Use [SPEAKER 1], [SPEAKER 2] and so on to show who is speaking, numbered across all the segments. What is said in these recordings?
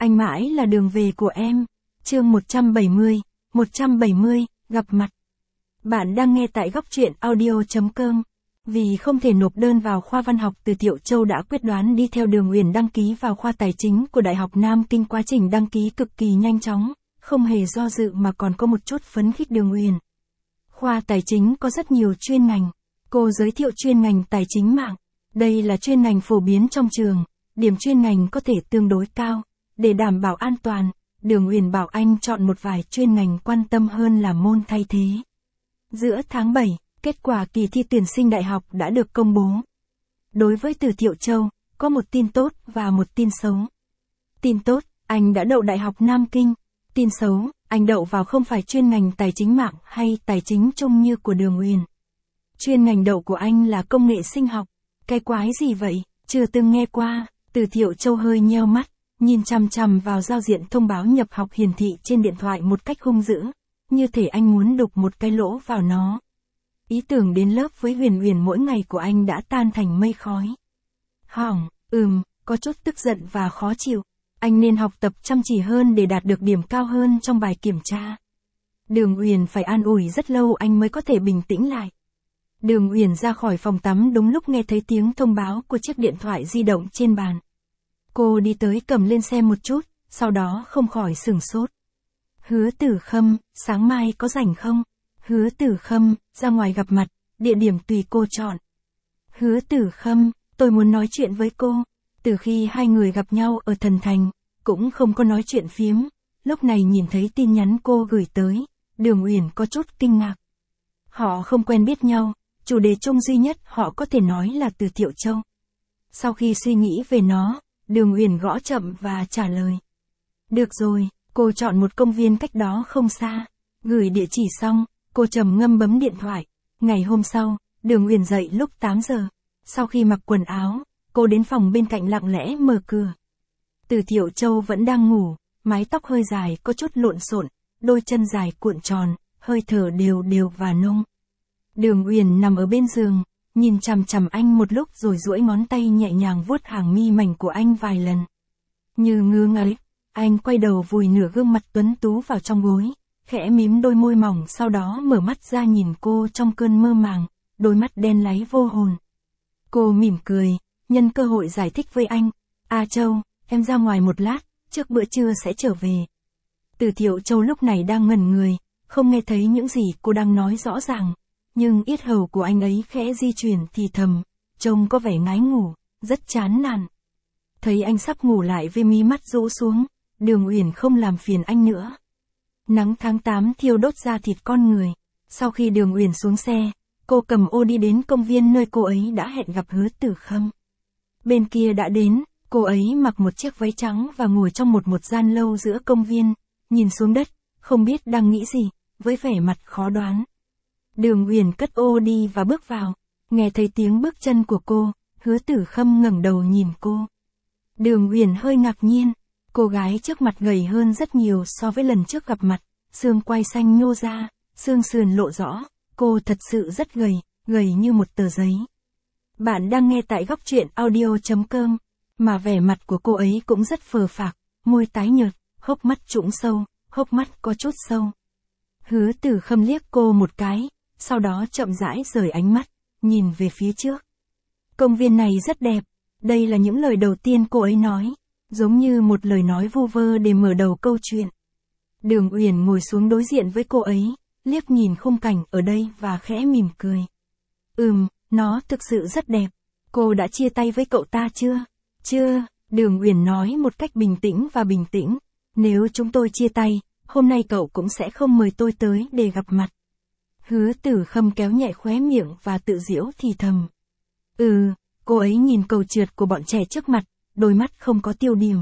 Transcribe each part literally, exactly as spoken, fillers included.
[SPEAKER 1] Anh mãi là đường về của em. Chương một trăm bảy mươi, một trăm bảy mươi, gặp mặt. Bạn đang nghe tại góc truyện audio chấm com. Vì không thể nộp đơn vào khoa văn học, Từ Thiệu Châu đã quyết đoán đi theo Đường Uyển đăng ký vào khoa tài chính của Đại học Nam Kinh. Quá trình đăng ký cực kỳ nhanh chóng, không hề do dự mà còn có một chút phấn khích. Đường Uyển. Khoa tài chính có rất nhiều chuyên ngành. Cô giới thiệu chuyên ngành tài chính mạng. Đây là chuyên ngành phổ biến trong trường, điểm chuyên ngành có thể tương đối cao. Để đảm bảo an toàn, Đường Uyển bảo anh chọn một vài chuyên ngành quan tâm hơn là môn thay thế. Giữa tháng bảy, kết quả kỳ thi tuyển sinh đại học đã được công bố. Đối với Từ Thiệu Châu, có một tin tốt và một tin xấu. Tin tốt, anh đã đậu Đại học Nam Kinh. Tin xấu, anh đậu vào không phải chuyên ngành tài chính mạng hay tài chính chung như của Đường Uyển. Chuyên ngành đậu của anh là công nghệ sinh học. Cái quái gì vậy, chưa từng nghe qua. Từ Thiệu Châu hơi nheo mắt, nhìn chằm chằm vào giao diện thông báo nhập học hiển thị trên điện thoại một cách hung dữ, như thể anh muốn đục một cái lỗ vào nó. Ý tưởng đến lớp với Huyền Uyển mỗi ngày của anh đã tan thành mây khói. Hỏng, ừm, có chút tức giận và khó chịu. Anh nên học tập chăm chỉ hơn để đạt được điểm cao hơn trong bài kiểm tra. Đường Uyển phải an ủi rất lâu anh mới có thể bình tĩnh lại. Đường Uyển ra khỏi phòng tắm đúng lúc nghe thấy tiếng thông báo của chiếc điện thoại di động trên bàn. Cô đi tới cầm lên xem một chút, sau đó không khỏi sửng sốt. Hứa Tử Khâm, sáng mai có rảnh không? Hứa Tử Khâm, ra ngoài gặp mặt, địa điểm tùy cô chọn. Hứa Tử Khâm, tôi muốn nói chuyện với cô. Từ khi hai người gặp nhau ở Thần Thành, cũng không có nói chuyện phiếm. Lúc này nhìn thấy tin nhắn cô gửi tới, Đường Uyển có chút kinh ngạc. Họ không quen biết nhau, chủ đề chung duy nhất họ có thể nói là Từ Thiệu Châu. Sau khi suy nghĩ về nó, Đường Uyển gõ chậm và trả lời. Được rồi, cô chọn một công viên cách đó không xa. Gửi địa chỉ xong, cô trầm ngâm bấm điện thoại. Ngày hôm sau, Đường Uyển dậy lúc tám giờ. Sau khi mặc quần áo, cô đến phòng bên cạnh lặng lẽ mở cửa. Từ Thiệu Châu vẫn đang ngủ, mái tóc hơi dài có chút lộn xộn, đôi chân dài cuộn tròn, hơi thở đều đều và nông. Đường Uyển nằm ở bên giường, nhìn chằm chằm anh một lúc rồi duỗi ngón tay nhẹ nhàng vuốt hàng mi mảnh của anh vài lần. Như ngứa ngáy, anh quay đầu vùi nửa gương mặt tuấn tú vào trong gối, khẽ mím đôi môi mỏng, sau đó mở mắt ra nhìn cô trong cơn mơ màng, đôi mắt đen láy vô hồn. Cô mỉm cười, nhân cơ hội giải thích với anh. A Châu, em ra ngoài một lát, trước bữa trưa sẽ trở về. Từ Thiệu Châu lúc này đang ngẩn người, không nghe thấy những gì cô đang nói rõ ràng. Nhưng yết hầu của anh ấy khẽ di chuyển thì thầm, trông có vẻ ngái ngủ, rất chán nản. Thấy anh sắp ngủ lại với mí mắt rũ xuống, Đường Uyển không làm phiền anh nữa. Nắng tháng tám thiêu đốt da thịt con người. Sau khi Đường Uyển xuống xe, cô cầm ô đi đến công viên nơi cô ấy đã hẹn gặp Hứa Tử Khâm. Bên kia đã đến, cô ấy mặc một chiếc váy trắng và ngồi trong một một gian lâu giữa công viên, nhìn xuống đất, không biết đang nghĩ gì, với vẻ mặt khó đoán. Đường Uyển cất ô đi và bước vào, nghe thấy tiếng bước chân của cô, Hứa Tử Khâm ngẩng đầu nhìn cô. Đường Uyển hơi ngạc nhiên, cô gái trước mặt gầy hơn rất nhiều so với lần trước gặp mặt, xương quai xanh nhô ra, xương sườn lộ rõ, cô thật sự rất gầy, gầy như một tờ giấy. Bạn đang nghe tại góc truyện audio chấm com, mà vẻ mặt của cô ấy cũng rất phờ phạc, môi tái nhợt, hốc mắt trũng sâu, hốc mắt có chút sâu. Hứa Tử Khâm liếc cô một cái, sau đó chậm rãi rời ánh mắt, nhìn về phía trước. Công viên này rất đẹp, đây là những lời đầu tiên cô ấy nói, giống như một lời nói vu vơ để mở đầu câu chuyện. Đường Uyển ngồi xuống đối diện với cô ấy, liếc nhìn khung cảnh ở đây và khẽ mỉm cười. Ừm, nó thực sự rất đẹp. Cô đã chia tay với cậu ta chưa? Chưa, Đường Uyển nói một cách bình tĩnh và bình tĩnh. Nếu chúng tôi chia tay, hôm nay cậu cũng sẽ không mời tôi tới để gặp mặt. Hứa Tử Khâm kéo nhẹ khóe miệng và tự giễu thì thầm. Ừ, cô ấy nhìn cầu trượt của bọn trẻ trước mặt, đôi mắt không có tiêu điểm.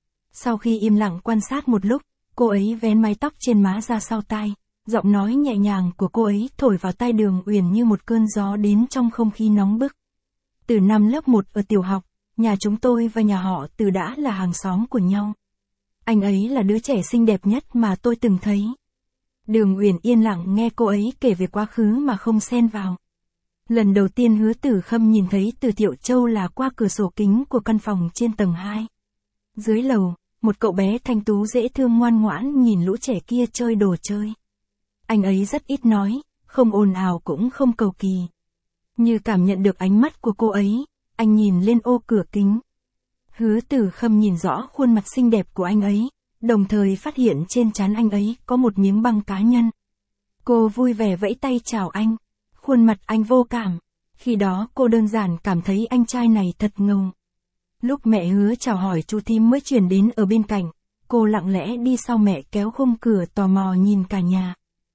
[SPEAKER 1] Sau khi im lặng quan sát một lúc, cô ấy vén mái tóc trên má ra sau tai, giọng nói nhẹ nhàng của cô ấy thổi vào tai Đường Uyển như một cơn gió đến trong không khí nóng bức. Từ năm lớp một ở tiểu học, nhà chúng tôi và nhà họ Từ đã là hàng xóm của nhau. Anh ấy là đứa trẻ xinh đẹp nhất mà tôi từng thấy. Đường Uyển yên lặng nghe cô ấy kể về quá khứ mà không xen vào. Lần đầu tiên Hứa Tử Khâm nhìn thấy Từ Thiệu Châu là qua cửa sổ kính của căn phòng trên tầng hai. Dưới lầu, một cậu bé thanh tú dễ thương ngoan ngoãn nhìn lũ trẻ kia chơi đồ chơi. Anh ấy rất ít nói, không ồn ào cũng không cầu kỳ. Như cảm nhận được ánh mắt của cô ấy, anh nhìn lên ô cửa kính. Hứa Tử Khâm nhìn rõ khuôn mặt xinh đẹp của anh ấy, đồng thời phát hiện trên trán anh ấy có một miếng băng cá nhân. Cô vui vẻ vẫy tay chào anh. Khuôn mặt anh vô cảm. Khi đó cô đơn giản cảm thấy anh trai này thật ngầu. Lúc mẹ Hứa chào hỏi chú thím mới chuyển đến ở bên cạnh, cô lặng lẽ đi sau mẹ kéo khung cửa tò mò nhìn cả nhà.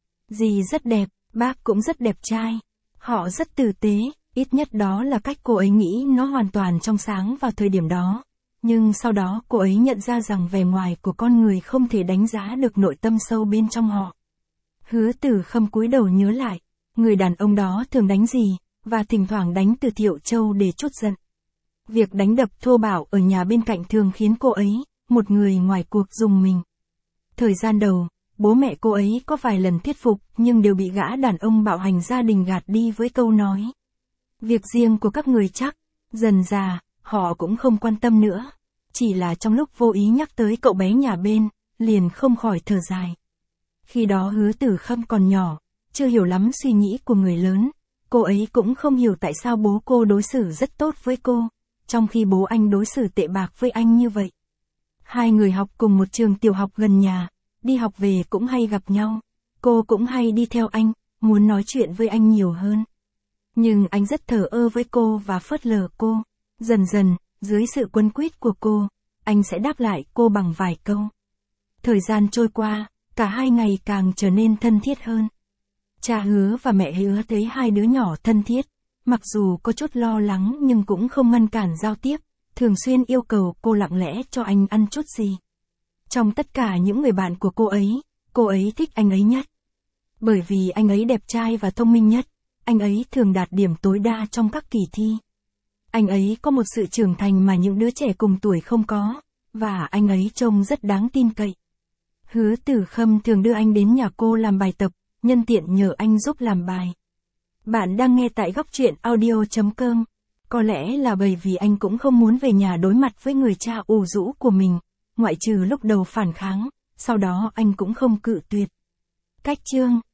[SPEAKER 1] Dì rất đẹp, bác cũng rất đẹp trai. Họ rất tử tế, ít nhất đó là cách cô ấy nghĩ nó hoàn toàn trong sáng vào thời điểm đó. Nhưng sau đó cô ấy nhận ra rằng vẻ ngoài của con người không thể đánh giá được nội tâm sâu bên trong họ. Hứa Tử Khâm cúi đầu nhớ lại, người đàn ông đó thường đánh gì, và thỉnh thoảng đánh từ Thiệu Châu để trút giận. Việc đánh đập thô bạo ở nhà bên cạnh thường khiến cô ấy, một người ngoài cuộc rùng mình. Thời gian đầu, bố mẹ cô ấy có vài lần thuyết phục nhưng đều bị gã đàn ông bạo hành gia đình gạt đi với câu nói. Việc riêng của các người chắc, dần dà, họ cũng không quan tâm nữa. Chỉ là trong lúc vô ý nhắc tới cậu bé nhà bên, liền không khỏi thở dài. Khi đó Hứa Tử Khâm còn nhỏ, chưa hiểu lắm suy nghĩ của người lớn. Cô ấy cũng không hiểu tại sao bố cô đối xử rất tốt với cô, trong khi bố anh đối xử tệ bạc với anh như vậy. Hai người học cùng một trường tiểu học gần nhà, đi học về cũng hay gặp nhau. Cô cũng hay đi theo anh, muốn nói chuyện với anh nhiều hơn. Nhưng anh rất thờ ơ với cô và phớt lờ cô. Dần dần, dưới sự quấn quýt của cô, anh sẽ đáp lại cô bằng vài câu. Thời gian trôi qua, cả hai ngày càng trở nên thân thiết hơn. Cha Hứa và mẹ Hứa thấy hai đứa nhỏ thân thiết, mặc dù có chút lo lắng nhưng cũng không ngăn cản giao tiếp, thường xuyên yêu cầu cô lặng lẽ cho anh ăn chút gì. Trong tất cả những người bạn của cô ấy, cô ấy thích anh ấy nhất. Bởi vì anh ấy đẹp trai và thông minh nhất, anh ấy thường đạt điểm tối đa trong các kỳ thi. Anh ấy có một sự trưởng thành mà những đứa trẻ cùng tuổi không có, và anh ấy trông rất đáng tin cậy. Hứa Tử Khâm thường đưa anh đến nhà cô làm bài tập, nhân tiện nhờ anh giúp làm bài. Bạn đang nghe tại góc truyện audio chấm com. Có lẽ là bởi vì anh cũng không muốn về nhà đối mặt với người cha ủ rũ của mình, ngoại trừ lúc đầu phản kháng, sau đó anh cũng không cự tuyệt. Cách chương